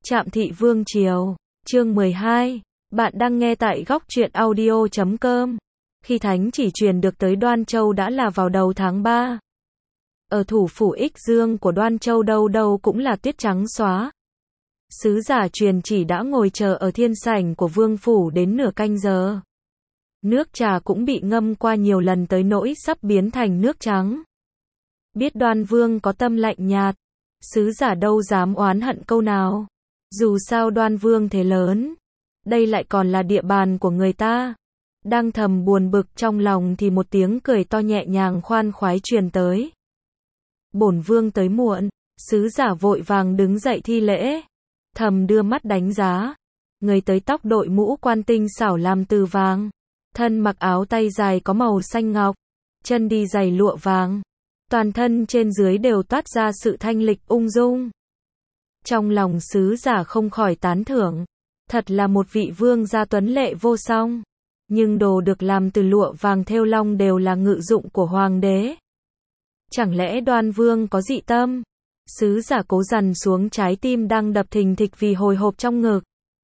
Trạm Thị Vương Triều, chương 12. Bạn đang nghe tại góc truyện audio.com. Khi thánh chỉ truyền được tới Đoan Châu đã là vào đầu tháng 3. Ở thủ phủ Ích Dương của Đoan Châu đâu đâu cũng là tuyết trắng xóa. Sứ giả truyền chỉ đã ngồi chờ ở thiên sảnh của vương phủ đến nửa canh giờ. Nước trà cũng bị ngâm qua nhiều lần tới nỗi sắp biến thành nước trắng. Biết Đoan Vương có tâm lạnh nhạt, sứ giả đâu dám oán hận câu nào. Dù sao Đoan Vương thế lớn, đây lại còn là địa bàn của người ta. Đang thầm buồn bực trong lòng thì một tiếng cười to nhẹ nhàng khoan khoái truyền tới. Bổn vương tới muộn, sứ giả vội vàng đứng dậy thi lễ, thầm đưa mắt đánh giá. Người tới tóc đội mũ quan tinh xảo làm từ vàng, thân mặc áo tay dài có màu xanh ngọc, chân đi giày lụa vàng, toàn thân trên dưới đều toát ra sự thanh lịch ung dung. Trong lòng sứ giả không khỏi tán thưởng, thật là một vị vương gia tuấn lệ vô song. Nhưng đồ được làm từ lụa vàng thêu long đều là ngự dụng của hoàng đế. Chẳng lẽ Đoan Vương có dị tâm? Sứ giả cố dằn xuống trái tim đang đập thình thịch vì hồi hộp trong ngực.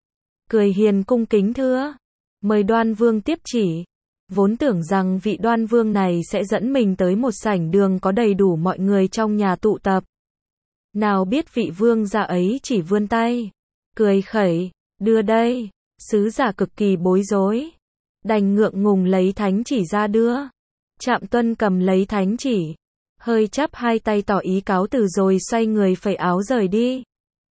Cười hiền cung kính thưa, mời Đoan Vương tiếp chỉ. Vốn tưởng rằng vị Đoan Vương này sẽ dẫn mình tới một sảnh đường có đầy đủ mọi người trong nhà tụ tập. Nào biết vị vương gia ấy chỉ vươn tay, cười khẩy, đưa đây. Sứ giả cực kỳ bối rối, đành ngượng ngùng lấy thánh chỉ ra đưa. Trạm Tuân cầm lấy thánh chỉ, hơi chắp hai tay tỏ ý cáo từ rồi xoay người phẩy áo rời đi.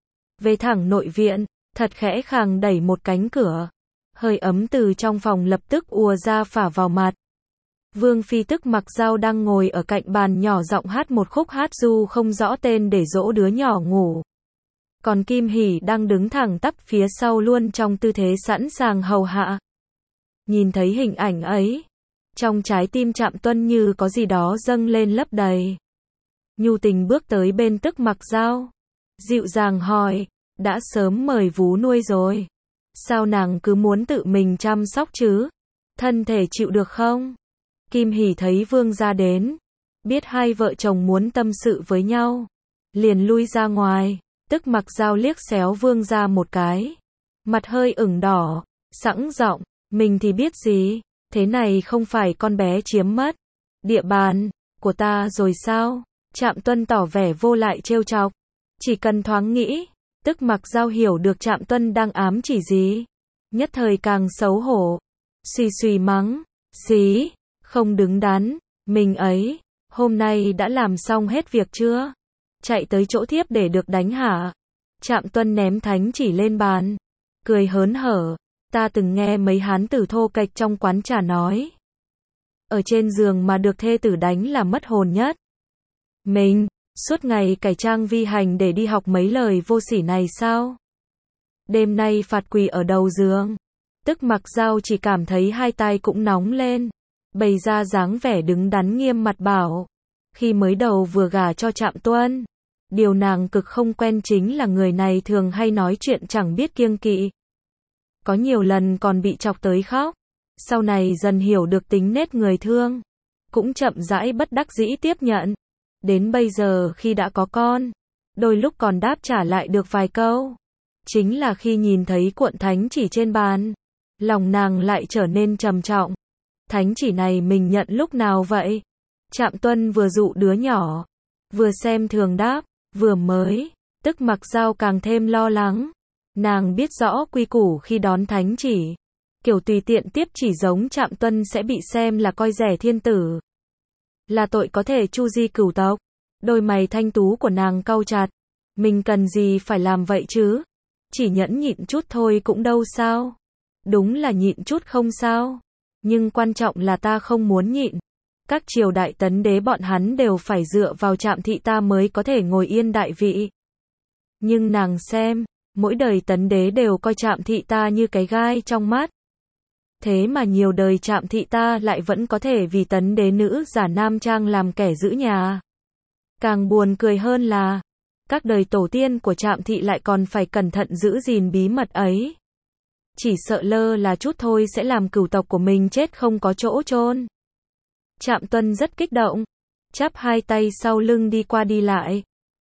Về thẳng nội viện, thật khẽ khàng đẩy một cánh cửa. Hơi ấm từ trong phòng lập tức ùa ra phả vào mặt. Vương phi Tức Mặc Dao đang ngồi ở cạnh bàn nhỏ giọng hát một khúc hát ru không rõ tên để dỗ đứa nhỏ ngủ. Còn Kim Hỷ đang đứng thẳng tắp phía sau luôn trong tư thế sẵn sàng hầu hạ. Nhìn thấy hình ảnh ấy, trong trái tim Trạm Tuân như có gì đó dâng lên lấp đầy. Nhu tình bước tới bên Tức Mặc Dao, dịu dàng hỏi, đã sớm mời vú nuôi rồi, sao nàng cứ muốn tự mình chăm sóc chứ? Thân thể chịu được không? Kim Hỷ thấy vương gia đến, biết hai vợ chồng muốn tâm sự với nhau, liền lui ra ngoài. Tức Mặc Dao liếc xéo vương gia một cái, mặt hơi ửng đỏ, sẵn giọng, mình thì biết gì, thế này không phải con bé chiếm mất địa bàn của ta rồi sao? Trạm Tuân tỏ vẻ vô lại trêu chọc, chỉ cần thoáng nghĩ, Tức Mặc Dao hiểu được Trạm Tuân đang ám chỉ gì, nhất thời càng xấu hổ, xì xì mắng, xí, không đứng đắn, mình ấy, hôm nay đã làm xong hết việc chưa? Chạy tới chỗ thiếp để được đánh hả? Trạm Tuân ném thánh chỉ lên bàn, cười hớn hở, ta từng nghe mấy hán tử thô kệch trong quán trà nói, ở trên giường mà được thê tử đánh là mất hồn nhất. Mình, suốt ngày cải trang vi hành để đi học mấy lời vô sỉ này sao? Đêm nay phạt quỳ ở đầu giường. Tức Mặc Dao chỉ cảm thấy hai tay cũng nóng lên, bày ra dáng vẻ đứng đắn nghiêm mặt bảo, khi mới đầu vừa gả cho Trạm Tuân, điều nàng cực không quen chính là người này thường hay nói chuyện chẳng biết kiêng kỵ. Có nhiều lần còn bị chọc tới khóc, sau này dần hiểu được tính nết người thương, cũng chậm rãi bất đắc dĩ tiếp nhận. Đến bây giờ khi đã có con, đôi lúc còn đáp trả lại được vài câu. Chính là khi nhìn thấy cuộn thánh chỉ trên bàn, lòng nàng lại trở nên trầm trọng. Thánh chỉ này mình nhận lúc nào vậy? Trạm Tuân vừa dụ đứa nhỏ, vừa xem thường đáp, vừa mới. Tức Mặc Dao càng thêm lo lắng. Nàng biết rõ quy củ khi đón thánh chỉ, kiểu tùy tiện tiếp chỉ giống Trạm Tuân sẽ bị xem là coi rẻ thiên tử, là tội có thể chu di cửu tộc. Đôi mày thanh tú của nàng cau chặt, mình cần gì phải làm vậy chứ? Chỉ nhẫn nhịn chút thôi cũng đâu sao? Đúng là nhịn chút không sao, nhưng quan trọng là ta không muốn nhịn. Các triều đại tấn đế bọn hắn đều phải dựa vào Trạm thị ta mới có thể ngồi yên đại vị. Nhưng nàng xem, mỗi đời tấn đế đều coi Trạm thị ta như cái gai trong mắt. Thế mà nhiều đời Trạm thị ta lại vẫn có thể vì tấn đế nữ giả nam trang làm kẻ giữ nhà. Càng buồn cười hơn là, các đời tổ tiên của Trạm thị lại còn phải cẩn thận giữ gìn bí mật ấy. Chỉ sợ lơ là chút thôi sẽ làm cửu tộc của mình chết không có chỗ chôn. Trạm Tuân rất kích động, chắp hai tay sau lưng đi qua đi lại,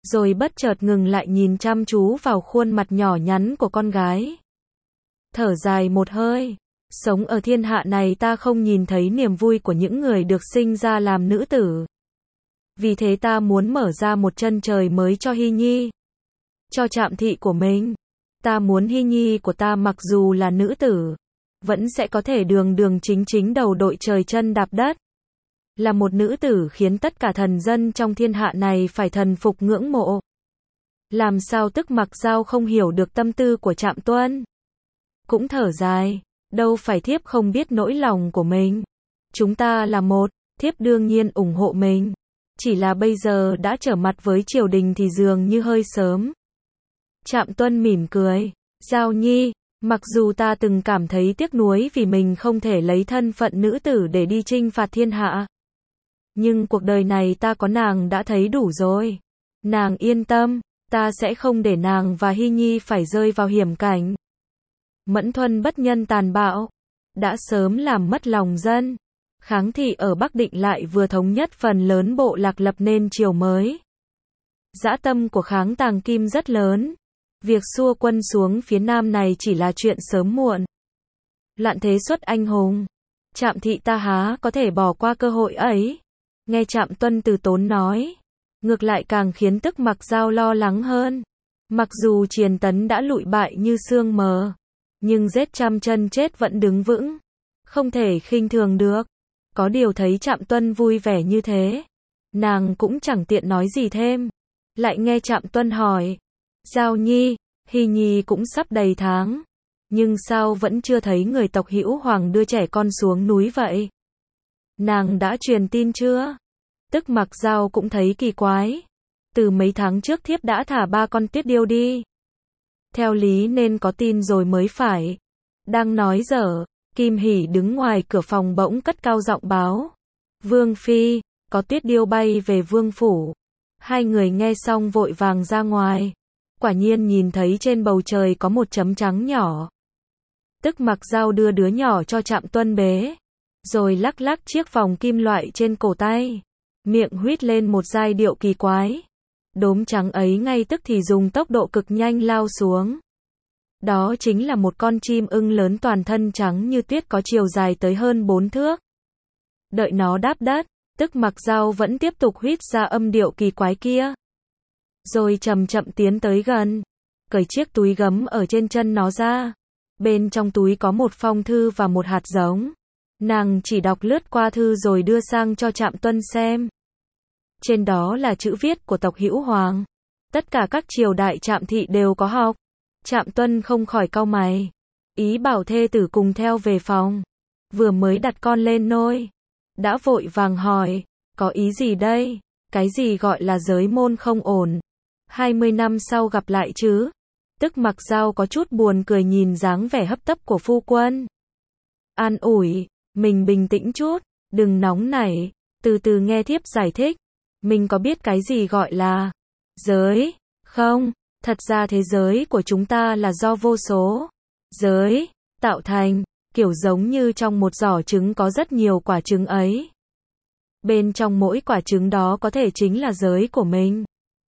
rồi bất chợt ngừng lại nhìn chăm chú vào khuôn mặt nhỏ nhắn của con gái. Thở dài một hơi, sống ở thiên hạ này ta không nhìn thấy niềm vui của những người được sinh ra làm nữ tử. Vì thế ta muốn mở ra một chân trời mới cho Hy Nhi, cho Trạm Thị của mình. Ta muốn Hy Nhi của ta mặc dù là nữ tử, vẫn sẽ có thể đường đường chính chính đầu đội trời chân đạp đất. Là một nữ tử khiến tất cả thần dân trong thiên hạ này phải thần phục ngưỡng mộ. Làm sao Tức Mặc Dao không hiểu được tâm tư của Trạm Tuân. Cũng thở dài, đâu phải thiếp không biết nỗi lòng của mình. Chúng ta là một, thiếp đương nhiên ủng hộ mình. Chỉ là bây giờ đã trở mặt với triều đình thì dường như hơi sớm. Trạm Tuân mỉm cười, Dao Nhi, mặc dù ta từng cảm thấy tiếc nuối vì mình không thể lấy thân phận nữ tử để đi chinh phạt thiên hạ. Nhưng cuộc đời này ta có nàng đã thấy đủ rồi. Nàng yên tâm, ta sẽ không để nàng và Hy Nhi phải rơi vào hiểm cảnh. Mẫn Thuần bất nhân tàn bạo, đã sớm làm mất lòng dân. Kháng thị ở Bắc Định lại vừa thống nhất phần lớn bộ lạc lập nên triều mới. Dã tâm của Kháng Tàng Kim rất lớn. Việc xua quân xuống phía Nam này chỉ là chuyện sớm muộn. Loạn thế xuất anh hùng. Trạm Thị ta há có thể bỏ qua cơ hội ấy. Nghe Trạm Tuân từ tốn nói, ngược lại càng khiến Tức Mặc Dao lo lắng hơn. Mặc dù Triền Tấn đã lụi bại như sương mờ, nhưng giết trăm chân chết vẫn đứng vững. Không thể khinh thường được. Có điều thấy Trạm Tuân vui vẻ như thế, nàng cũng chẳng tiện nói gì thêm. Lại nghe Trạm Tuân hỏi, Dao Nhi, Hy Nhi cũng sắp đầy tháng, nhưng sao vẫn chưa thấy người tộc Hữu Hoàng đưa trẻ con xuống núi vậy? Nàng đã truyền tin chưa? Tức Mặc Dao cũng thấy kỳ quái. Từ mấy tháng trước thiếp đã thả 3 con Tuyết Điêu đi. Theo lý nên có tin rồi mới phải. Đang nói dở, Kim Hỷ đứng ngoài cửa phòng bỗng cất cao giọng báo. Vương Phi, có Tuyết Điêu bay về vương phủ. Hai người nghe xong vội vàng ra ngoài. Quả nhiên nhìn thấy trên bầu trời có một chấm trắng nhỏ. Tức Mặc Dao đưa đứa nhỏ cho Trạm Tuân bế, rồi lắc lắc chiếc vòng kim loại trên cổ tay, miệng huýt lên một giai điệu kỳ quái. Đốm trắng ấy ngay tức thì dùng tốc độ cực nhanh lao xuống. Đó chính là một con chim ưng lớn toàn thân trắng như tuyết có chiều dài tới hơn 4 thước. Đợi nó đáp đất, Tức Mặc Dao vẫn tiếp tục huýt ra âm điệu kỳ quái kia. Rồi chậm chậm tiến tới gần, cởi chiếc túi gấm ở trên chân nó ra. Bên trong túi có một phong thư và một hạt giống. Nàng chỉ đọc lướt qua thư rồi đưa sang cho Trạm Tuân xem. Trên đó là chữ viết của tộc Hữu Hoàng. Tất cả các triều đại Trạm Thị đều có học. Trạm Tuân không khỏi cau mày, ý bảo thê tử cùng theo về phòng. Vừa mới đặt con lên nôi, đã vội vàng hỏi, có ý gì đây? Cái gì gọi là giới môn không ổn? 20 năm sau gặp lại chứ? Tức Mặc Dao có chút buồn cười nhìn dáng vẻ hấp tấp của phu quân. An ủi, mình bình tĩnh chút, đừng nóng nảy, từ từ nghe thiếp giải thích. Mình có biết cái gì gọi là giới, không? Thật ra thế giới của chúng ta là do vô số giới tạo thành, kiểu giống như trong một giỏ trứng có rất nhiều quả trứng ấy. Bên trong mỗi quả trứng đó có thể chính là giới của mình.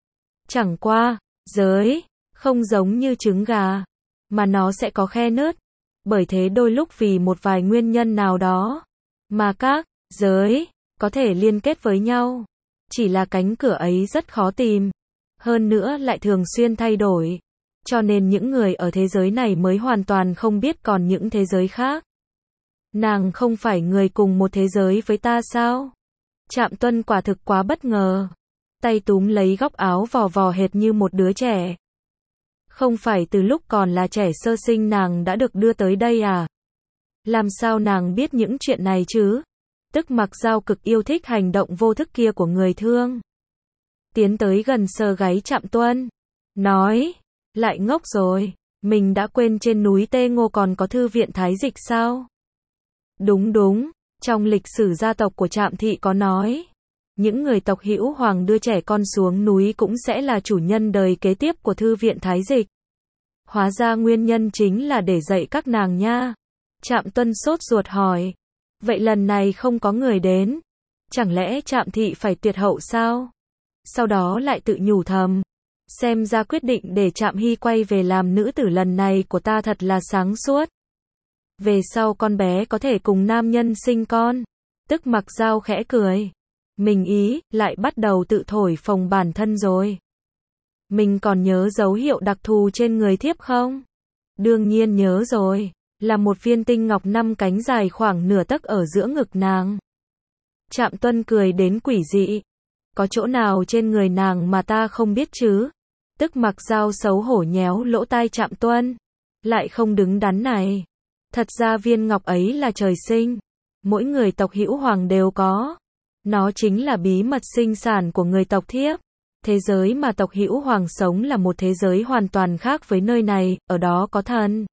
Chẳng qua, giới không giống như trứng gà, mà nó sẽ có khe nứt. Bởi thế đôi lúc vì một vài nguyên nhân nào đó, mà các giới có thể liên kết với nhau. Chỉ là cánh cửa ấy rất khó tìm. Hơn nữa lại thường xuyên thay đổi. Cho nên những người ở thế giới này mới hoàn toàn không biết còn những thế giới khác. Nàng không phải người cùng một thế giới với ta sao? Trạm Tuân quả thực quá bất ngờ. Tay túm lấy góc áo vò vò hệt như một đứa trẻ. Không phải từ lúc còn là trẻ sơ sinh nàng đã được đưa tới đây à? Làm sao nàng biết những chuyện này chứ? Tức Mặc Dao cực yêu thích hành động vô thức kia của người thương. Tiến tới gần sờ gáy Trạm Tuân. Nói, lại ngốc rồi, mình đã quên trên núi Tê Ngô còn có thư viện Thái Dịch sao? Đúng, trong lịch sử gia tộc của Trạm Thị có nói. Những người tộc Hữu Hoàng đưa trẻ con xuống núi cũng sẽ là chủ nhân đời kế tiếp của thư viện Thái Dịch. Hóa ra nguyên nhân chính là để dạy các nàng nha. Trạm Tuân sốt ruột hỏi. Vậy lần này không có người đến. Chẳng lẽ Trạm Thị phải tuyệt hậu sao? Sau đó lại tự nhủ thầm. Xem ra quyết định để Trạm Hy quay về làm nữ tử lần này của ta thật là sáng suốt. Về sau con bé có thể cùng nam nhân sinh con. Tức Mặc Dao khẽ cười. Mình ý, lại bắt đầu tự thổi phồng bản thân rồi. Mình còn nhớ dấu hiệu đặc thù trên người thiếp không? Đương nhiên nhớ rồi. Là một viên tinh ngọc 5 cánh dài khoảng nửa tấc ở giữa ngực nàng. Trạm Tuân cười đến quỷ dị. Có chỗ nào trên người nàng mà ta không biết chứ? Tức Mặc Dao xấu hổ nhéo lỗ tai Trạm Tuân. Lại không đứng đắn này. Thật ra viên ngọc ấy là trời sinh. Mỗi người tộc Hữu Hoàng đều có. Nó chính là bí mật sinh sản của người tộc thiếp. Thế giới mà tộc Hữu Hoàng sống là một thế giới hoàn toàn khác với nơi này, ở đó có thần,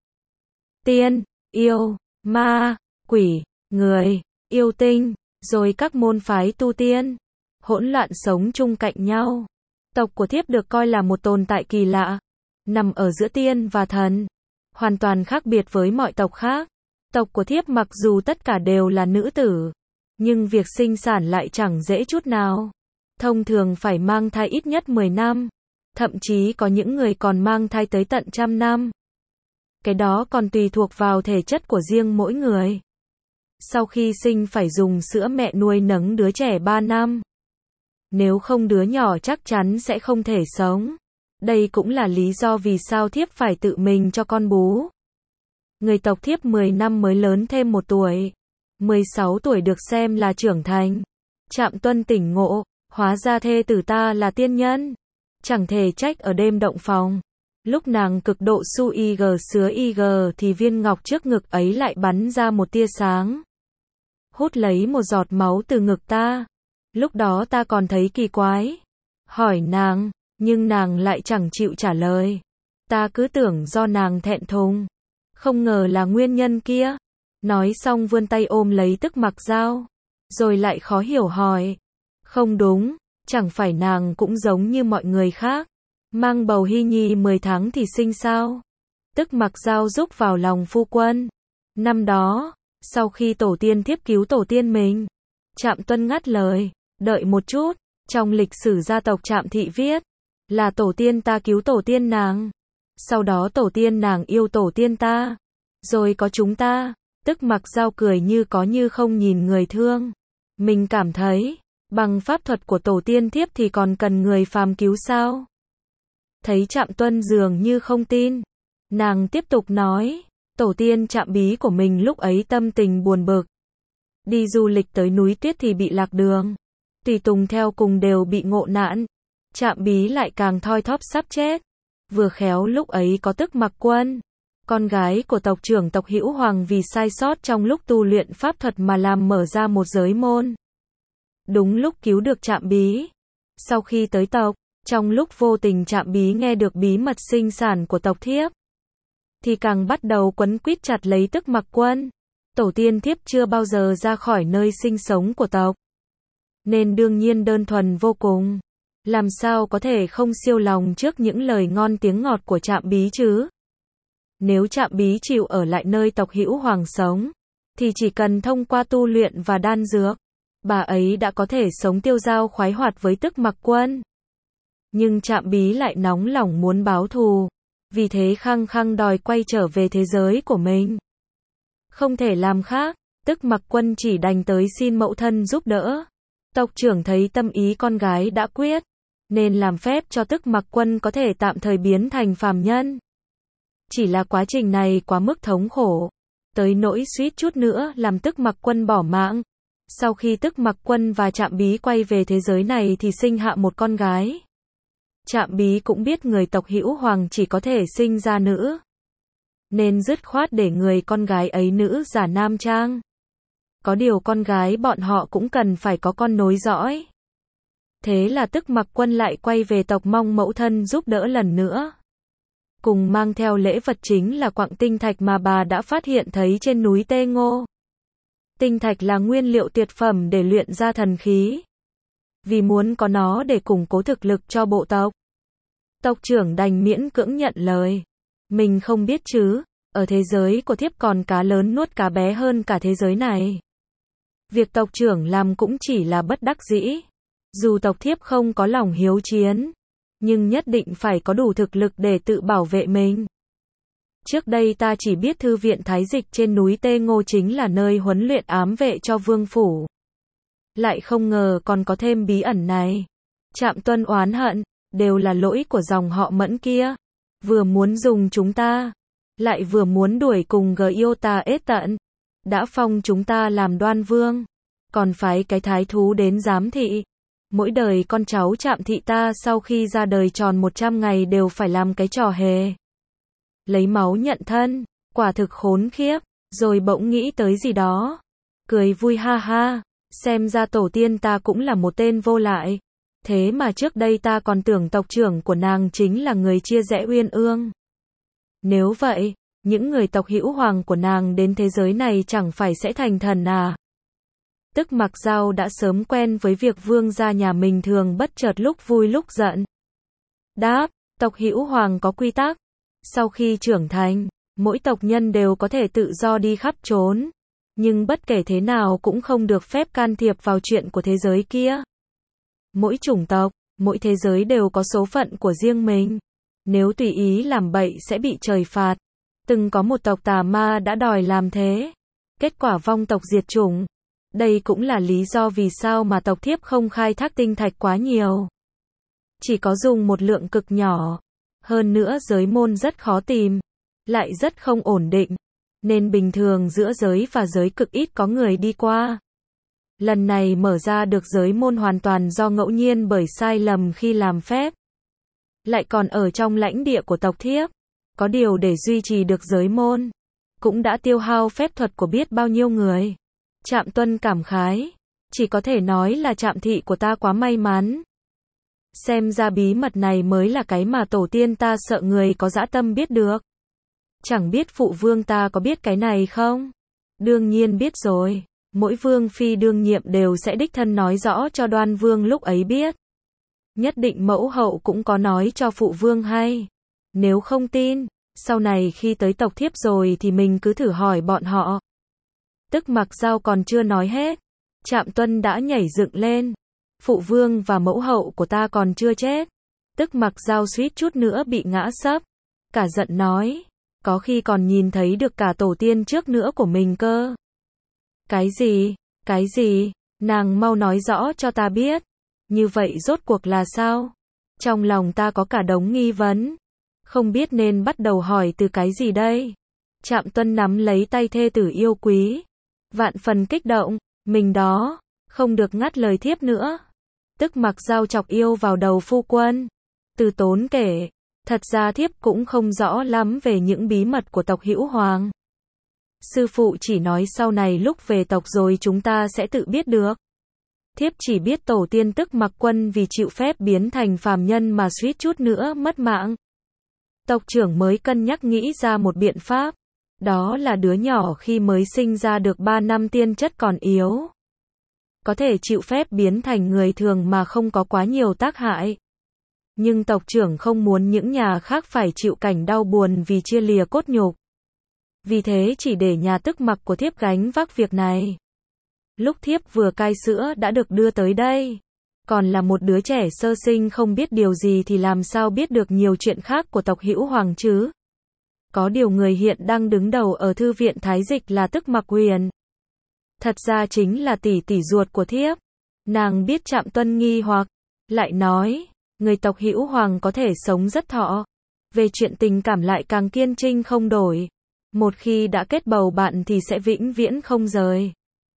tiên, yêu, ma, quỷ, người, yêu tinh, rồi các môn phái tu tiên, hỗn loạn sống chung cạnh nhau. Tộc của thiếp được coi là một tồn tại kỳ lạ, nằm ở giữa tiên và thần, hoàn toàn khác biệt với mọi tộc khác. Tộc của thiếp mặc dù tất cả đều là nữ tử, nhưng việc sinh sản lại chẳng dễ chút nào. Thông thường phải mang thai ít nhất 10 năm, thậm chí có những người còn mang thai tới tận 100 năm. Cái đó còn tùy thuộc vào thể chất của riêng mỗi người. Sau khi sinh phải dùng sữa mẹ nuôi nấng đứa trẻ 3 năm. Nếu không đứa nhỏ chắc chắn sẽ không thể sống. Đây cũng là lý do vì sao thiếp phải tự mình cho con bú. Người tộc thiếp 10 năm mới lớn thêm 1 tuổi. 16 tuổi được xem là trưởng thành. Trạm Tuân tỉnh ngộ, hóa ra thê tử ta là tiên nhân. Chẳng thể trách ở đêm động phòng. Lúc nàng cực độ su ig sứa ig thì viên ngọc trước ngực ấy lại bắn ra một tia sáng. Hút lấy một giọt máu từ ngực ta. Lúc đó ta còn thấy kỳ quái. Hỏi nàng, nhưng nàng lại chẳng chịu trả lời. Ta cứ tưởng do nàng thẹn thùng. Không ngờ là nguyên nhân kia. Nói xong vươn tay ôm lấy Tức Mặc Dao. Rồi lại khó hiểu hỏi. Không đúng, chẳng phải nàng cũng giống như mọi người khác. Mang bầu hy nhi 10 tháng thì sinh sao? Tức Mặc Dao rúc vào lòng phu quân. Năm đó, sau khi tổ tiên thiếp cứu tổ tiên mình. Trạm Tuân ngắt lời. Đợi một chút, trong lịch sử gia tộc Trạm Thị viết. Là tổ tiên ta cứu tổ tiên nàng. Sau đó tổ tiên nàng yêu tổ tiên ta. Rồi có chúng ta. Tức Mặc Dao cười như có như không nhìn người thương. Mình cảm thấy, bằng pháp thuật của tổ tiên thiếp thì còn cần người phàm cứu sao? Thấy Trạm Tuân dường như không tin. Nàng tiếp tục nói, tổ tiên Trạm Bí của mình lúc ấy tâm tình buồn bực. Đi du lịch tới núi tuyết thì bị lạc đường. Tùy tùng theo cùng đều bị ngộ nạn. Trạm Bí lại càng thoi thóp sắp chết. Vừa khéo lúc ấy có Tức Mặc Quân, con gái của tộc trưởng tộc Hữu Hoàng vì sai sót trong lúc tu luyện pháp thuật mà làm mở ra một giới môn. Đúng lúc cứu được Trạm Bí. Sau khi tới tộc, trong lúc vô tình Trạm Bí nghe được bí mật sinh sản của tộc thiếp, thì càng bắt đầu quấn quýt chặt lấy Tức Mặc Quân. Tổ tiên thiếp chưa bao giờ ra khỏi nơi sinh sống của tộc, nên đương nhiên đơn thuần vô cùng. Làm sao có thể không siêu lòng trước những lời ngon tiếng ngọt của Trạm Bí chứ? Nếu Trạm Bí chịu ở lại nơi tộc Hữu Hoàng sống, thì chỉ cần thông qua tu luyện và đan dược, bà ấy đã có thể sống tiêu dao khoái hoạt với Tức Mặc Quân. Nhưng Trạm Bí lại nóng lòng muốn báo thù, vì thế khăng khăng đòi quay trở về thế giới của mình. Không thể làm khác, Tức Mặc Quân chỉ đành tới xin mẫu thân giúp đỡ. Tộc trưởng thấy tâm ý con gái đã quyết, nên làm phép cho Tức Mặc Quân có thể tạm thời biến thành phàm nhân. Chỉ là quá trình này quá mức thống khổ, tới nỗi suýt chút nữa làm Tức Mặc Quân bỏ mạng. Sau khi Tức Mặc Quân và Trạm Bí quay về thế giới này thì sinh hạ một con gái. Trạm Bí cũng biết người tộc Hữu Hoàng chỉ có thể sinh ra nữ, nên dứt khoát để người con gái ấy nữ giả nam trang. Có điều con gái bọn họ cũng cần phải có con nối dõi. Thế là Tức Mặc Quân lại quay về tộc mong mẫu thân giúp đỡ lần nữa. Cùng mang theo lễ vật chính là quặng tinh thạch mà bà đã phát hiện thấy trên núi Tê Ngô. Tinh thạch là nguyên liệu tuyệt phẩm để luyện ra thần khí. Vì muốn có nó để củng cố thực lực cho bộ tộc, tộc trưởng đành miễn cưỡng nhận lời. Mình không biết chứ, ở thế giới của thiếp còn cá lớn nuốt cá bé hơn cả thế giới này. Việc tộc trưởng làm cũng chỉ là bất đắc dĩ. Dù tộc thiếp không có lòng hiếu chiến, nhưng nhất định phải có đủ thực lực để tự bảo vệ mình. Trước đây ta chỉ biết thư viện Thái Dịch trên núi Tê Ngô chính là nơi huấn luyện ám vệ cho vương phủ. Lại không ngờ còn có thêm bí ẩn này. Trạm Tuân oán hận, đều là lỗi của dòng họ Mẫn kia. Vừa muốn dùng chúng ta, lại vừa muốn đuổi cùng Giota ết tận. Đã phong chúng ta làm đoan vương, còn phái cái thái thú đến giám thị. Mỗi đời con cháu Trạm thị ta sau khi ra đời tròn 100 ngày đều phải làm cái trò hề. Lấy máu nhận thân, quả thực khốn khiếp, rồi bỗng nghĩ tới gì đó. Cười vui ha ha, xem ra tổ tiên ta cũng là một tên vô lại. Thế mà trước đây ta còn tưởng tộc trưởng của nàng chính là người chia rẽ Uyên Ương. Nếu vậy, những người tộc hữu hoàng của nàng đến thế giới này chẳng phải sẽ thành thần à? Tức Mặc Dao đã sớm quen với việc vương gia nhà mình thường bất chợt lúc vui lúc giận. Đáp, tộc hữu hoàng có quy tắc. Sau khi trưởng thành, mỗi tộc nhân đều có thể tự do đi khắp trốn. Nhưng bất kể thế nào cũng không được phép can thiệp vào chuyện của thế giới kia. Mỗi chủng tộc, mỗi thế giới đều có số phận của riêng mình. Nếu tùy ý làm bậy sẽ bị trời phạt. Từng có một tộc tà ma đã đòi làm thế. Kết quả vong tộc diệt chủng. Đây cũng là lý do vì sao mà tộc Thiếp không khai thác tinh thạch quá nhiều. Chỉ có dùng một lượng cực nhỏ. Hơn nữa giới môn rất khó tìm. Lại rất không ổn định. Nên bình thường giữa giới và giới cực ít có người đi qua. Lần này mở ra được giới môn hoàn toàn do ngẫu nhiên bởi sai lầm khi làm phép. Lại còn ở trong lãnh địa của tộc Thiếp. Có điều để duy trì được giới môn, cũng đã tiêu hao phép thuật của biết bao nhiêu người. Trạm Tuân cảm khái. Chỉ có thể nói là Trạm thị của ta quá may mắn. Xem ra bí mật này mới là cái mà tổ tiên ta sợ người có dã tâm biết được. Chẳng biết phụ vương ta có biết cái này không? Đương nhiên biết rồi. Mỗi vương phi đương nhiệm đều sẽ đích thân nói rõ cho Đoan vương lúc ấy biết. Nhất định mẫu hậu cũng có nói cho phụ vương hay. Nếu không tin, sau này khi tới tộc Thiếp rồi thì mình cứ thử hỏi bọn họ. Tức Mặc Dao còn chưa nói hết, Trạm Tuân đã nhảy dựng lên. Phụ vương và mẫu hậu của ta còn chưa chết. Tức Mặc Dao suýt chút nữa bị ngã sấp. Cả giận nói, có khi còn nhìn thấy được cả tổ tiên trước nữa của mình cơ. Cái gì? Cái gì? Nàng mau nói rõ cho ta biết. Như vậy rốt cuộc là sao? Trong lòng ta có cả đống nghi vấn. Không biết nên bắt đầu hỏi từ cái gì đây? Trạm Tuân nắm lấy tay thê tử yêu quý. Vạn phần kích động, mình đó, không được ngắt lời Thiếp nữa. Tức Mặc Dao chọc yêu vào đầu phu quân. Từ Tốn kể, thật ra Thiếp cũng không rõ lắm về những bí mật của tộc hữu hoàng. Sư phụ chỉ nói sau này lúc về tộc rồi chúng ta sẽ tự biết được. Thiếp chỉ biết tổ tiên Tức Mặc Quân vì chịu phép biến thành phàm nhân mà suýt chút nữa mất mạng. Tộc trưởng mới cân nhắc nghĩ ra một biện pháp. Đó là đứa nhỏ khi mới sinh ra được 3 năm tiên chất còn yếu. Có thể chịu phép biến thành người thường mà không có quá nhiều tác hại. Nhưng tộc trưởng không muốn những nhà khác phải chịu cảnh đau buồn vì chia lìa cốt nhục. Vì thế chỉ để nhà Tức Mặc của Thiếp gánh vác việc này. Lúc Thiếp vừa cai sữa đã được đưa tới đây. Còn là một đứa trẻ sơ sinh không biết điều gì thì làm sao biết được nhiều chuyện khác của tộc hữu hoàng chứ. Có điều người hiện đang đứng đầu ở thư viện Thái Dịch là Tức Mặc Huyền. Thật ra chính là tỷ tỷ ruột của Thiếp. Nàng biết Trạm Tuân nghi hoặc, lại nói, người tộc hữu hoàng có thể sống rất thọ. Về chuyện tình cảm lại càng kiên trinh không đổi. Một khi đã kết bầu bạn thì sẽ vĩnh viễn không rời.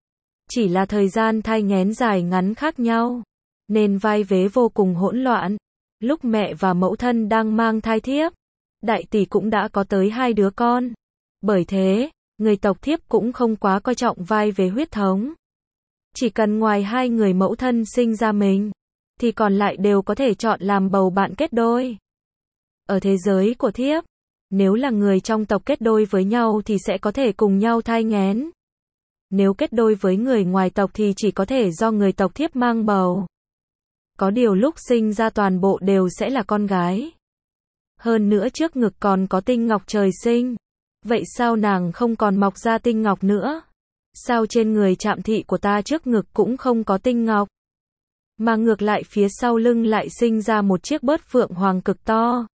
Chỉ là thời gian thai nghén dài ngắn khác nhau. Nên vai vế vô cùng hỗn loạn. Lúc mẹ và mẫu thân đang mang thai Thiếp, đại tỷ cũng đã có tới 2 đứa con. Bởi thế, người tộc Thiếp cũng không quá coi trọng vai vế huyết thống. Chỉ cần ngoài 2 người mẫu thân sinh ra mình, thì còn lại đều có thể chọn làm bầu bạn kết đôi. Ở thế giới của Thiếp, nếu là người trong tộc kết đôi với nhau thì sẽ có thể cùng nhau thai nghén. Nếu kết đôi với người ngoài tộc thì chỉ có thể do người tộc Thiếp mang bầu. Có điều lúc sinh ra toàn bộ đều sẽ là con gái. Hơn nữa trước ngực còn có tinh ngọc trời sinh. Vậy sao nàng không còn mọc ra tinh ngọc nữa? Sao trên người Trạm thị của ta trước ngực cũng không có tinh ngọc? mà ngược lại phía sau lưng lại sinh ra một chiếc bớt phượng hoàng cực to.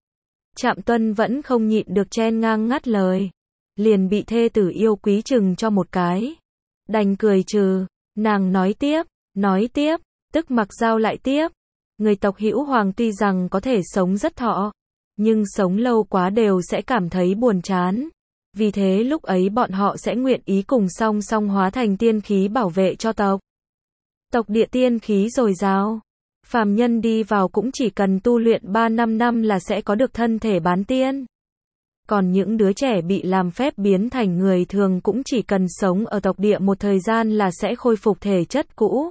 Trạm Tuân vẫn không nhịn được chen ngang ngắt lời, liền bị thê tử yêu quý chừng cho một cái. Đành cười trừ, nàng nói tiếp, Tức Mặc Dao lại tiếp, người tộc Hữu Hoàng tuy rằng có thể sống rất thọ, nhưng sống lâu quá đều sẽ cảm thấy buồn chán. Vì thế lúc ấy bọn họ sẽ nguyện ý cùng song song hóa thành tiên khí bảo vệ cho tộc. Tộc địa tiên khí dồi dào, phàm nhân đi vào cũng chỉ cần tu luyện 3-5 năm là sẽ có được thân thể bán tiên. Còn những đứa trẻ bị làm phép biến thành người thường cũng chỉ cần sống ở tộc địa một thời gian là sẽ khôi phục thể chất cũ.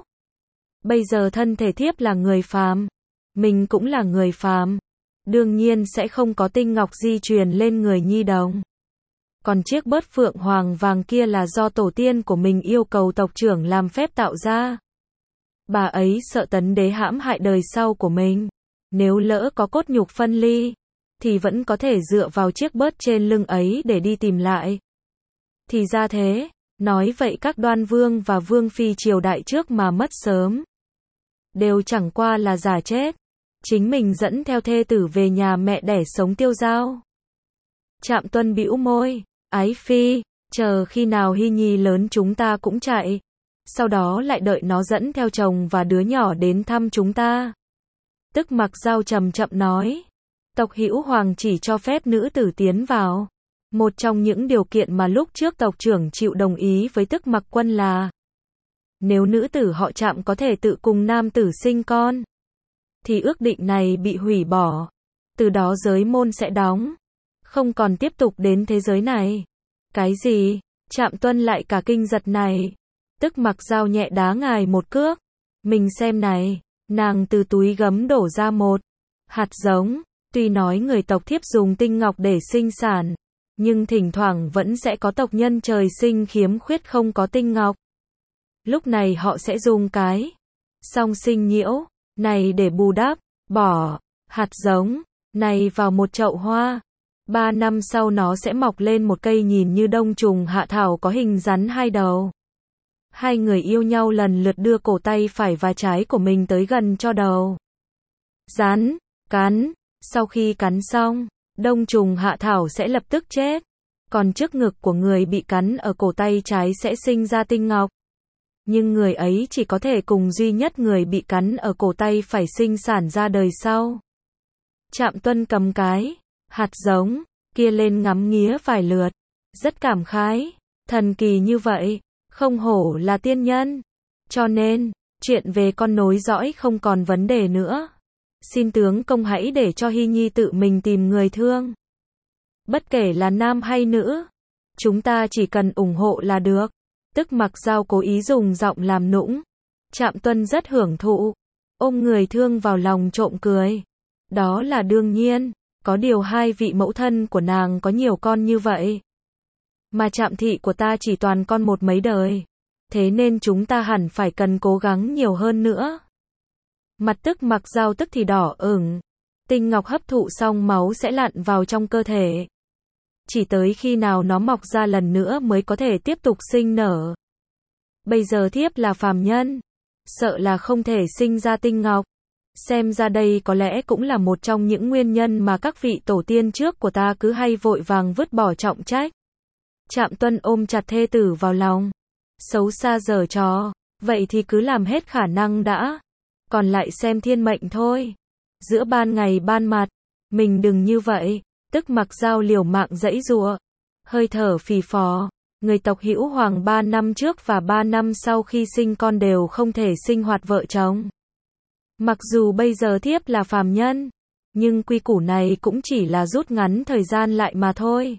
Bây giờ thân thể thiếp là người phàm, mình cũng là người phàm, đương nhiên sẽ không có tinh ngọc di truyền lên người nhi đồng. Còn chiếc bớt phượng hoàng vàng kia là do tổ tiên của mình yêu cầu tộc trưởng làm phép tạo ra. Bà ấy sợ Tấn Đế hãm hại đời sau của mình, nếu lỡ có cốt nhục phân ly, thì vẫn có thể dựa vào chiếc bớt trên lưng ấy để đi tìm lại. Thì ra thế, nói vậy các Đoan Vương và Vương Phi triều đại trước mà mất sớm, đều chẳng qua là giả chết, chính mình dẫn theo thê tử về nhà mẹ đẻ sống tiêu dao. Trạm Tuân bĩu môi, ái phi, chờ khi nào Hy Nhi lớn chúng ta cũng chạy, sau đó lại đợi nó dẫn theo chồng và đứa nhỏ đến thăm chúng ta. Tức Mặc Dao chậm chậm nói, tộc Hữu Hoàng chỉ cho phép nữ tử tiến vào. Một trong những điều kiện mà lúc trước tộc trưởng chịu đồng ý với Tức Mặc Quân là nếu nữ tử họ Trạm có thể tự cùng nam tử sinh con, thì ước định này bị hủy bỏ. Từ đó giới môn sẽ đóng, không còn tiếp tục đến thế giới này. Cái gì? Trạm Tuân lại cả kinh giật này. Tức Mặc Dao nhẹ đá ngài một cước. Mình xem này, nàng từ túi gấm đổ ra một hạt giống. Tuy nói người tộc thiếp dùng tinh ngọc để sinh sản, nhưng thỉnh thoảng vẫn sẽ có tộc nhân trời sinh khiếm khuyết không có tinh ngọc. Lúc này họ sẽ dùng cái song sinh nhiễu này để bù đắp, bỏ hạt giống này vào một chậu hoa. 3 năm sau nó sẽ mọc lên một cây nhìn như đông trùng hạ thảo có hình rắn hai đầu. Hai người yêu nhau lần lượt đưa cổ tay phải và trái của mình tới gần cho đầu rắn cắn. Sau khi cắn xong, đông trùng hạ thảo sẽ lập tức chết. Còn trước ngực của người bị cắn ở cổ tay trái sẽ sinh ra tinh ngọc. Nhưng người ấy chỉ có thể cùng duy nhất người bị cắn ở cổ tay phải sinh sản ra đời sau. Trạm Tuân cầm cái hạt giống kia lên ngắm nghía vài lượt, rất cảm khái, thần kỳ như vậy, không hổ là tiên nhân. Cho nên, chuyện về con nối dõi không còn vấn đề nữa. Xin tướng công hãy để cho Hy Nhi tự mình tìm người thương. Bất kể là nam hay nữ, chúng ta chỉ cần ủng hộ là được. Tức Mặc Dao cố ý dùng giọng làm nũng. Trạm Tuân rất hưởng thụ, ôm người thương vào lòng trộm cười. Đó là đương nhiên, có điều hai vị mẫu thân của nàng có nhiều con như vậy, mà Trạm thị của ta chỉ toàn con một mấy đời. Thế nên chúng ta hẳn phải cần cố gắng nhiều hơn nữa. Mặt Tức Mặc Dao tức thì đỏ ửng. Tinh ngọc hấp thụ xong máu sẽ lặn vào trong cơ thể. Chỉ tới khi nào nó mọc ra lần nữa mới có thể tiếp tục sinh nở. Bây giờ thiếp là phàm nhân, sợ là không thể sinh ra tinh ngọc. Xem ra đây có lẽ cũng là một trong những nguyên nhân mà các vị tổ tiên trước của ta cứ hay vội vàng vứt bỏ trọng trách. Trạm Tuân ôm chặt thê tử vào lòng. Xấu xa giở trò, vậy thì cứ làm hết khả năng đã. Còn lại xem thiên mệnh thôi. Giữa ban ngày ban mặt, mình đừng như vậy. Tức Mặc Dao liều mạng giãy giụa, hơi thở phì phò. Người tộc Hữu Hoàng 3 năm trước và 3 năm sau khi sinh con đều không thể sinh hoạt vợ chồng. Mặc dù bây giờ thiếp là phàm nhân, nhưng quy củ này cũng chỉ là rút ngắn thời gian lại mà thôi.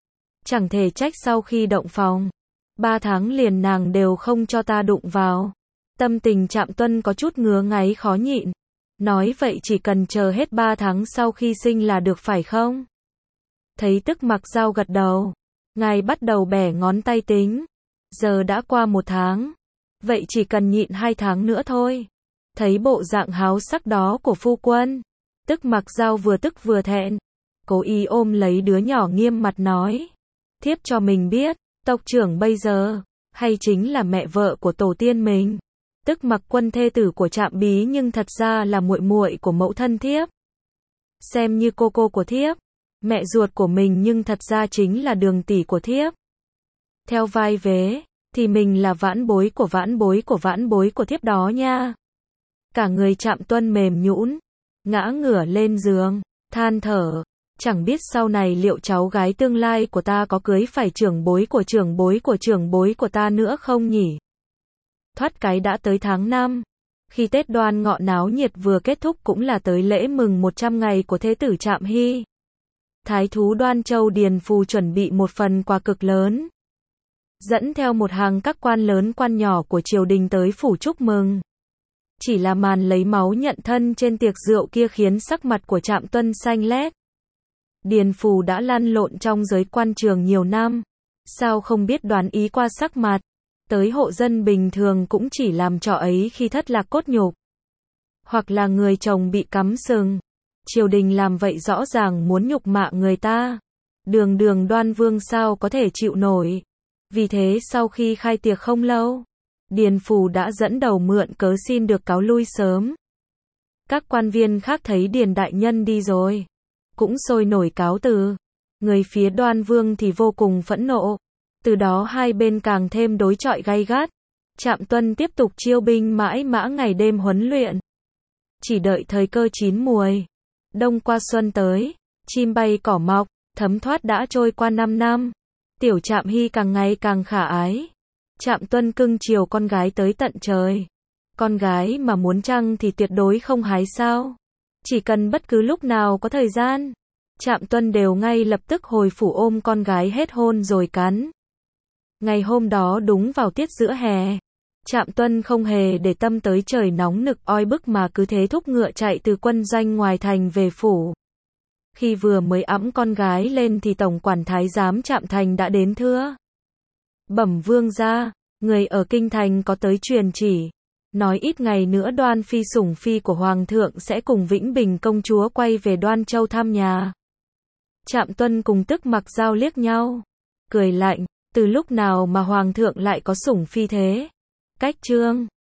Chẳng thể trách sau khi động phòng, 3 tháng liền nàng đều không cho ta đụng vào. Tâm tình Trạm Tuân có chút ngứa ngáy khó nhịn. Nói vậy chỉ cần chờ hết 3 tháng sau khi sinh là được phải không? Thấy Tức Mặc Dao gật đầu, ngài bắt đầu bẻ ngón tay tính. Giờ đã qua 1 tháng, vậy chỉ cần nhịn 2 tháng nữa thôi. Thấy bộ dạng háo sắc đó của phu quân, Tức Mặc Dao vừa tức vừa thẹn, cố ý ôm lấy đứa nhỏ nghiêm mặt nói, thiếp cho mình biết, tộc trưởng bây giờ, hay chính là mẹ vợ của tổ tiên mình. Tức Mặc Quân thê tử của Trạm Bí nhưng thật ra là muội muội của mẫu thân thiếp. Xem như cô của thiếp, mẹ ruột của mình nhưng thật ra chính là đường tỷ của thiếp. Theo vai vế, thì mình là vãn bối của vãn bối của vãn bối của thiếp đó nha. Cả người Trạm Tuân mềm nhũn, ngã ngửa lên giường, than thở, chẳng biết sau này liệu cháu gái tương lai của ta có cưới phải trưởng bối của trưởng bối của trưởng bối của ta nữa không nhỉ? Thoát cái đã tới tháng 5, khi Tết Đoan Ngọ náo nhiệt vừa kết thúc cũng là tới lễ mừng 100 ngày của thế tử Trạm Hy. Thái thú Đoan Châu Điền Phù chuẩn bị một phần quà cực lớn, dẫn theo một hàng các quan lớn quan nhỏ của triều đình tới phủ chúc mừng. Chỉ là màn lấy máu nhận thân trên tiệc rượu kia khiến sắc mặt của Trạm Tuân xanh lét. Điền Phù đã lăn lộn trong giới quan trường nhiều năm, sao không biết đoán ý qua sắc mặt, tới hộ dân bình thường cũng chỉ làm trò ấy khi thất lạc cốt nhục. Hoặc là người chồng bị cắm sừng. Triều đình làm vậy rõ ràng muốn nhục mạ người ta. Đường Đoan Vương sao có thể chịu nổi. Vì thế sau khi khai tiệc không lâu, Điền Phù đã dẫn đầu mượn cớ xin được cáo lui sớm. Các quan viên khác thấy Điền đại nhân đi rồi, cũng sôi nổi cáo từ. Người phía Đoan Vương thì vô cùng phẫn nộ. Từ đó hai bên càng thêm đối chọi gay gắt. Trạm Tuân tiếp tục chiêu binh mãi mã ngày đêm huấn luyện. Chỉ đợi thời cơ chín muồi. Đông qua xuân tới, chim bay cỏ mọc, thấm thoát đã trôi qua 5 năm. Tiểu Trạm Hy càng ngày càng khả ái. Trạm Tuân cưng chiều con gái tới tận trời. Con gái mà muốn chăng thì tuyệt đối không hái sao. Chỉ cần bất cứ lúc nào có thời gian, Trạm Tuân đều ngay lập tức hồi phủ ôm con gái hết hôn rồi cắn. Ngày hôm đó đúng vào tiết giữa hè, Trạm Tuân không hề để tâm tới trời nóng nực oi bức mà cứ thế thúc ngựa chạy từ quân doanh ngoài thành về phủ. Khi vừa mới ẵm con gái lên thì tổng quản thái giám Trạm Thành đã đến thưa. Bẩm vương gia, người ở kinh thành có tới truyền chỉ, nói ít ngày nữa Đoan phi sủng phi của hoàng thượng sẽ cùng Vĩnh Bình công chúa quay về Đoan Châu thăm nhà. Trạm Tuân cùng Tức Mặc Giao liếc nhau, cười lạnh, từ lúc nào mà hoàng thượng lại có sủng phi thế? Cách chương